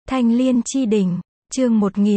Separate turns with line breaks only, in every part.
Thanh Liên Chi Đỉnh, chương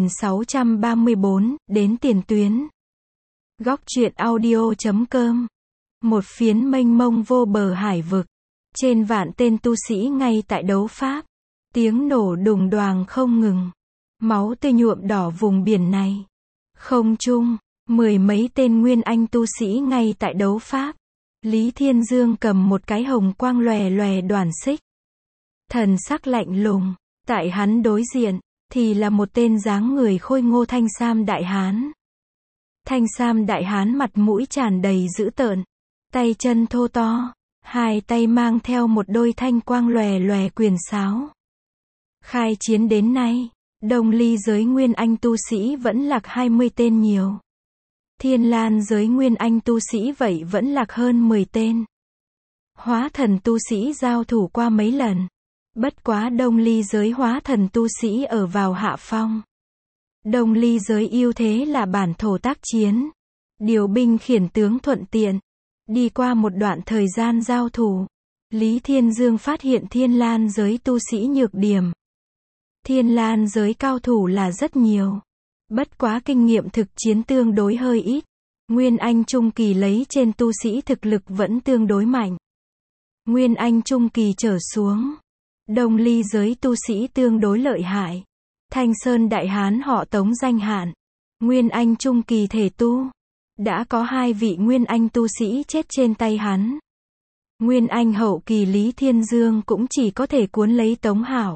1634, đến tiền tuyến. Góc truyện audio.com. Một phiến mênh mông vô bờ hải vực. Trên vạn tên tu sĩ ngay tại đấu pháp. Tiếng nổ đùng đoàng không ngừng. Máu tươi nhuộm đỏ vùng biển này. Không trung, mười mấy tên nguyên anh tu sĩ ngay tại đấu pháp. Lý Thiên Dương cầm một cái hồng quang lòe lòe đoàn xích. Thần sắc lạnh lùng. Tại hắn đối diện, thì là một tên dáng người khôi ngô thanh sam đại hán. Thanh sam đại hán mặt mũi tràn đầy dữ tợn. Tay chân thô to. Hai tay mang theo một đôi thanh quang lòe lòe quyền sáo. Khai chiến đến nay, Đông Ly giới nguyên anh tu sĩ vẫn lạc 20 tên nhiều. Thiên Lan giới nguyên anh tu sĩ vậy vẫn lạc hơn 10 tên. Hóa thần tu sĩ giao thủ qua mấy lần. Bất quá Đông Ly giới hóa thần tu sĩ ở vào hạ phong. Đông Ly giới ưu thế là bản thổ tác chiến. Điều binh khiển tướng thuận tiện. Đi qua một đoạn thời gian giao thủ, Lý Thiên Dương phát hiện Thiên Lan giới tu sĩ nhược điểm. Thiên Lan giới cao thủ là rất nhiều. Bất quá kinh nghiệm thực chiến tương đối hơi ít. Nguyên Anh Trung Kỳ lấy trên tu sĩ thực lực vẫn tương đối mạnh. Nguyên Anh Trung Kỳ trở xuống. Đông Ly giới tu sĩ tương đối lợi hại. Thanh Sơn Đại Hán họ Tống danh Hạn. Nguyên Anh Trung Kỳ thể tu. Đã có 2 vị Nguyên Anh tu sĩ chết trên tay hắn. Nguyên Anh hậu kỳ Lý Thiên Dương cũng chỉ có thể cuốn lấy Tống Hạo.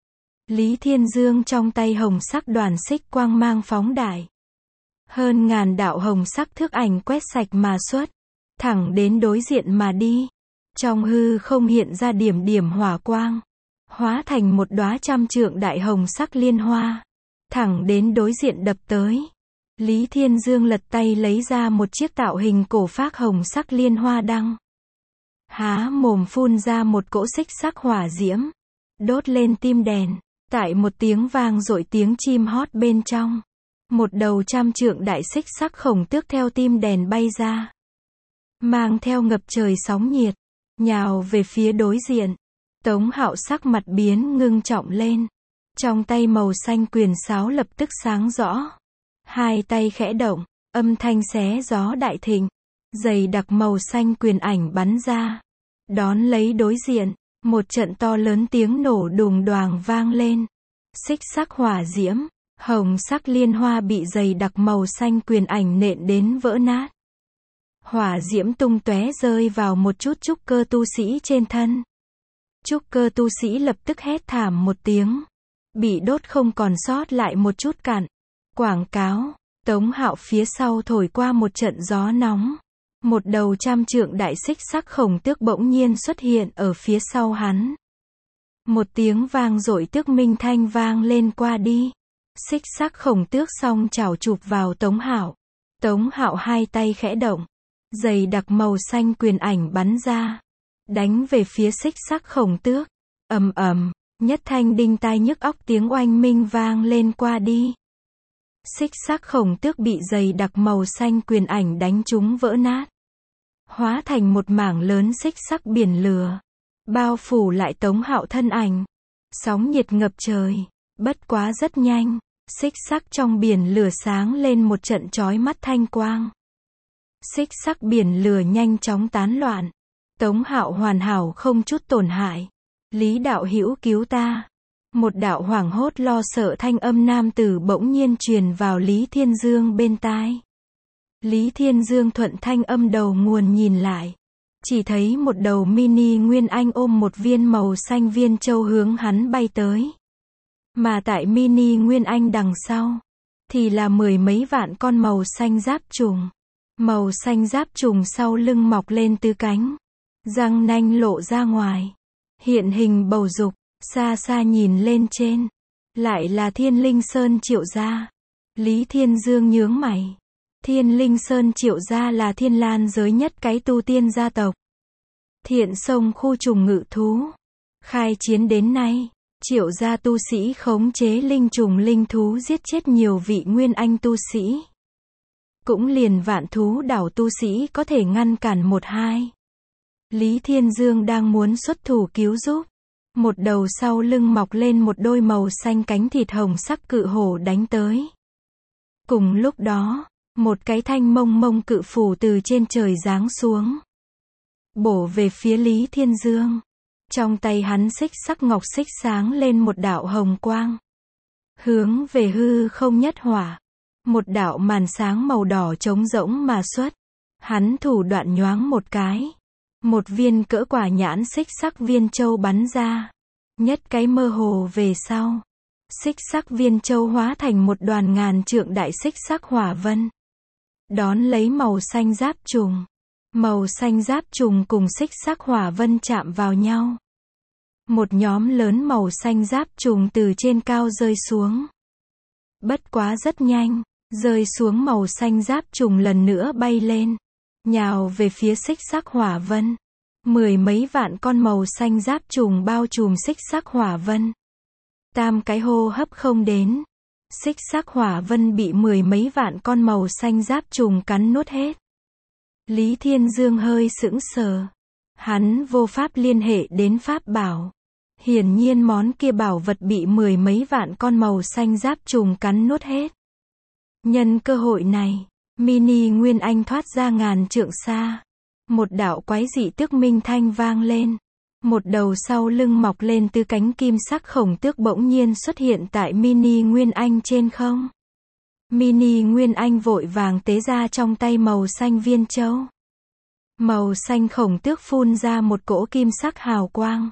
Lý Thiên Dương trong tay hồng sắc đoàn xích quang mang phóng đại. Hơn ngàn đạo hồng sắc thước ảnh quét sạch mà xuất. Thẳng đến đối diện mà đi. Trong hư không hiện ra điểm điểm hỏa quang. Hóa thành một đóa trăm trượng đại hồng sắc liên hoa. Thẳng đến đối diện đập tới. Lý Thiên Dương lật tay lấy ra một chiếc tạo hình cổ phác hồng sắc liên hoa đăng. Há mồm phun ra một cỗ xích sắc hỏa diễm. Đốt lên tim đèn. Tại một tiếng vang dội tiếng chim hót bên trong. Một đầu trăm trượng đại xích sắc khổng tước theo tim đèn bay ra. Mang theo ngập trời sóng nhiệt. Nhào về phía đối diện. Tống Hạo sắc mặt biến ngưng trọng lên. Trong tay màu xanh quyền sáo lập tức sáng rõ. Hai tay khẽ động, âm thanh xé gió đại thịnh. Dày đặc màu xanh quyền ảnh bắn ra. Đón lấy đối diện, một trận to lớn tiếng nổ đùng đoàng vang lên. Xích sắc hỏa diễm, hồng sắc liên hoa bị dày đặc màu xanh quyền ảnh nện đến vỡ nát. Hỏa diễm tung tóe rơi vào một chút trúc cơ tu sĩ trên thân. Trúc cơ tu sĩ lập tức hét thảm một tiếng. Bị đốt không còn sót lại một chút cặn. Quảng cáo, Tống Hạo phía sau thổi qua một trận gió nóng. Một đầu trăm trượng đại xích sắc khổng tước bỗng nhiên xuất hiện ở phía sau hắn. Một tiếng vang dội tước minh thanh vang lên qua đi. Xích sắc khổng tước song chảo chụp vào Tống Hạo. Tống Hạo hai tay khẽ động. Dày đặc màu xanh quyền ảnh bắn ra. Đánh về phía xích sắc khổng tước. Ầm ầm, nhất thanh đinh tai nhức óc tiếng oanh minh vang lên qua đi. Xích sắc khổng tước bị dày đặc màu xanh quyền ảnh đánh trúng vỡ nát. Hóa thành một mảng lớn xích sắc biển lửa. Bao phủ lại Tống Hạo thân ảnh. Sóng nhiệt ngập trời. Bất quá rất nhanh. Xích sắc trong biển lửa sáng lên một trận chói mắt thanh quang. Xích sắc biển lửa nhanh chóng tán loạn. Tống Hạo hoàn hảo không chút tổn hại. Lý đạo hữu cứu ta. Một đạo hoảng hốt lo sợ thanh âm nam tử bỗng nhiên truyền vào Lý Thiên Dương bên tai. Lý Thiên Dương thuận thanh âm đầu nguồn nhìn lại. Chỉ thấy một đầu mini Nguyên Anh ôm một viên màu xanh viên châu hướng hắn bay tới. Mà tại mini Nguyên Anh đằng sau, thì là mười mấy vạn con màu xanh giáp trùng. Màu xanh giáp trùng sau lưng mọc lên tứ cánh. Răng nanh lộ ra ngoài. Hiện hình bầu dục. Xa xa nhìn lên trên. Lại là Thiên Linh Sơn Triệu gia. Lý Thiên Dương nhướng mày. Thiên Linh Sơn Triệu gia là Thiên Lan giới nhất cái tu tiên gia tộc. Thiện Sông khu trùng ngự thú. Khai chiến đến nay, Triệu gia tu sĩ khống chế linh trùng linh thú giết chết nhiều vị Nguyên Anh tu sĩ. Cũng liền Vạn Thú đảo tu sĩ có thể ngăn cản 1-2. Lý Thiên Dương đang muốn xuất thủ cứu giúp. Một đầu sau lưng mọc lên một đôi màu xanh cánh thịt hồng sắc cự hổ đánh tới. Cùng lúc đó, một cái thanh mông mông cự phủ từ trên trời giáng xuống, bổ về phía Lý Thiên Dương. Trong tay hắn xích sắc ngọc xích sáng lên một đạo hồng quang, hướng về hư không nhất hỏa. Một đạo màn sáng màu đỏ trống rỗng mà xuất. Hắn thủ đoạn nhoáng một cái, một viên cỡ quả nhãn xích sắc viên châu bắn ra. Nhất cái mơ hồ về sau, xích sắc viên châu hóa thành một đoàn ngàn trượng đại xích sắc hỏa vân, đón lấy màu xanh giáp trùng. Màu xanh giáp trùng cùng xích sắc hỏa vân chạm vào nhau. Một nhóm lớn màu xanh giáp trùng từ trên cao rơi xuống. Bất quá rất nhanh, rơi xuống màu xanh giáp trùng lần nữa bay lên, nhào về phía xích sắc hỏa vân. Mười mấy vạn con màu xanh giáp trùng bao trùm xích sắc hỏa vân. Tam cái hô hấp không đến, xích sắc hỏa vân bị mười mấy vạn con màu xanh giáp trùng cắn nuốt hết. Lý Thiên Dương hơi sững sờ. Hắn vô pháp liên hệ đến pháp bảo. Hiển nhiên món kia bảo vật bị mười mấy vạn con màu xanh giáp trùng cắn nuốt hết. Nhân cơ hội này, mini Nguyên Anh thoát ra ngàn trượng xa. Một đạo quái dị tước minh thanh vang lên. Một đầu sau lưng mọc lên từ cánh kim sắc khổng tước bỗng nhiên xuất hiện tại mini Nguyên Anh trên không. Mini Nguyên Anh vội vàng tế ra trong tay màu xanh viên châu. Màu xanh khổng tước phun ra một cỗ kim sắc hào quang,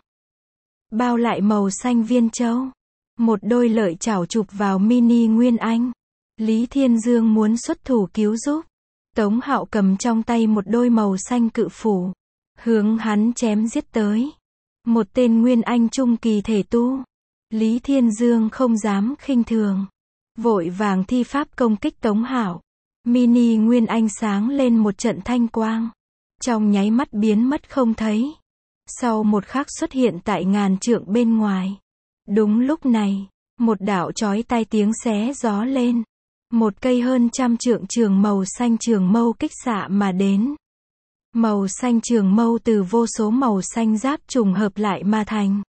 bao lại màu xanh viên châu. Một đôi lợi chảo chụp vào mini Nguyên Anh. Lý Thiên Dương muốn xuất thủ cứu giúp. Tống Hạo cầm trong tay một đôi màu xanh cự phủ, hướng hắn chém giết tới. Một tên Nguyên Anh trung kỳ thể tu. Lý Thiên Dương không dám khinh thường, vội vàng thi pháp công kích Tống Hạo. Mini Nguyên Anh sáng lên một trận thanh quang, trong nháy mắt biến mất không thấy. Sau một khắc xuất hiện tại ngàn trượng bên ngoài. Đúng lúc này, một đạo chói tai tiếng xé gió lên. Một cây hơn trăm trượng trường màu xanh trường mâu kích xạ mà đến. Màu xanh trường mâu từ vô số màu xanh giáp trùng hợp lại mà thành.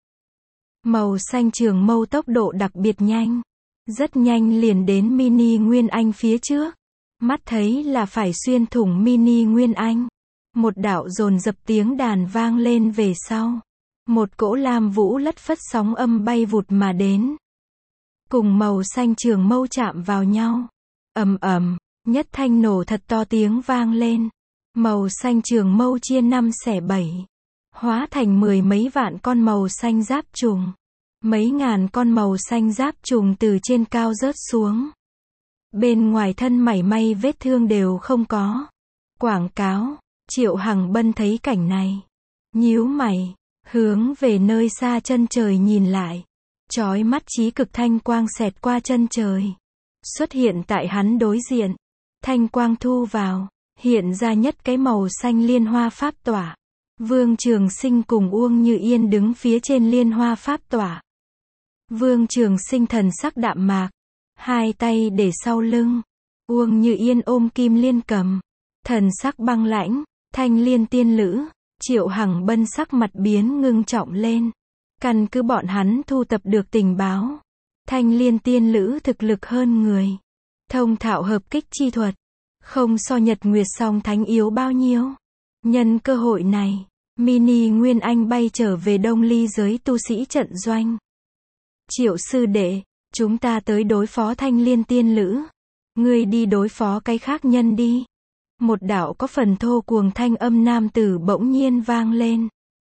Màu xanh trường mâu tốc độ đặc biệt nhanh, rất nhanh liền đến mini Nguyên Anh phía trước. Mắt thấy là phải xuyên thủng mini Nguyên Anh. Một đạo dồn dập tiếng đàn vang lên về sau. Một cỗ lam vũ lất phất sóng âm bay vụt mà đến. Cùng màu xanh trường mâu chạm vào nhau. Ầm ầm, nhất thanh nổ thật to tiếng vang lên. Màu xanh trường mâu chia năm xẻ bảy, hóa thành mười mấy vạn con màu xanh giáp trùng. Mấy ngàn con màu xanh giáp trùng từ trên cao rớt xuống. Bên ngoài thân mảy may vết thương đều không có. Quảng cáo. Triệu Hằng Bân thấy cảnh này, nhíu mày, hướng về nơi xa chân trời nhìn lại. Chói mắt chí cực thanh quang xẹt qua chân trời, xuất hiện tại hắn đối diện. Thanh quang thu vào, hiện ra nhất cái màu xanh liên hoa pháp tỏa. Vương Trường Sinh cùng Uông Như Yên đứng phía trên liên hoa pháp tỏa. Vương Trường Sinh thần sắc đạm mạc, hai tay để sau lưng. Uông Như Yên ôm kim liên cầm, thần sắc băng lãnh. Thanh Liên tiên lữ, Triệu Hằng Bân sắc mặt biến ngưng trọng lên. Căn cứ bọn hắn thu tập được tình báo, Thanh Liên tiên lữ thực lực hơn người, thông thạo hợp kích chi thuật, không so Nhật Nguyệt Song Thánh yếu bao nhiêu. Nhân cơ hội này, mini Nguyên Anh bay trở về Đông Ly giới tu sĩ trận doanh. Triệu sư đệ, chúng ta tới đối phó Thanh Liên tiên lữ, ngươi đi đối phó cái khác nhân đi. Một đạo có phần thô cuồng thanh âm nam tử bỗng nhiên vang lên.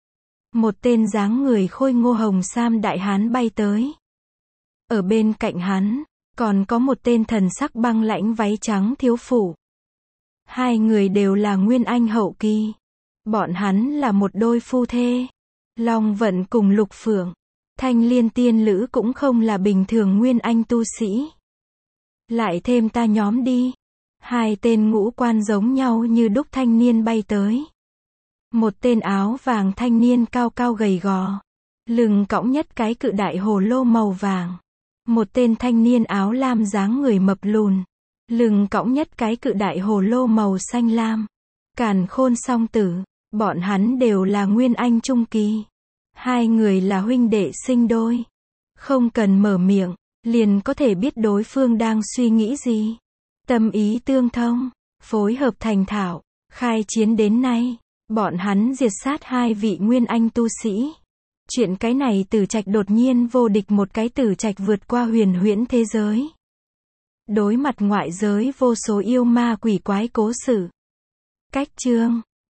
Một tên dáng người khôi ngô hồng sam đại hán bay tới. Ở bên cạnh hắn, còn có một tên thần sắc băng lãnh váy trắng thiếu phụ. Hai người đều là Nguyên Anh hậu kỳ. Bọn hắn là một đôi phu thê. Long Vận cùng Lục Phượng. Thanh Liên tiên lữ cũng không là bình thường Nguyên Anh tu sĩ. Lại thêm ta nhóm đi. Hai tên ngũ quan giống nhau như đúc thanh niên bay tới. Một tên áo vàng thanh niên cao cao gầy gò, lưng cõng nhất cái cự đại hồ lô màu vàng. Một tên thanh niên áo lam dáng người mập lùn, lưng cõng nhất cái cự đại hồ lô màu xanh lam. Càn Khôn song tử, bọn hắn đều là Nguyên Anh trung kỳ. Hai người là huynh đệ sinh đôi. Không cần mở miệng, liền có thể biết đối phương đang suy nghĩ gì. Tâm ý tương thông, phối hợp thành thạo, khai chiến đến nay, bọn hắn diệt sát hai vị nguyên anh tu sĩ. Chuyện cái này Tử Trạch đột nhiên vô địch một cái Tử Trạch vượt qua huyền huyễn thế giới. Đối mặt ngoại giới vô số yêu ma quỷ quái cố sự. Cách chương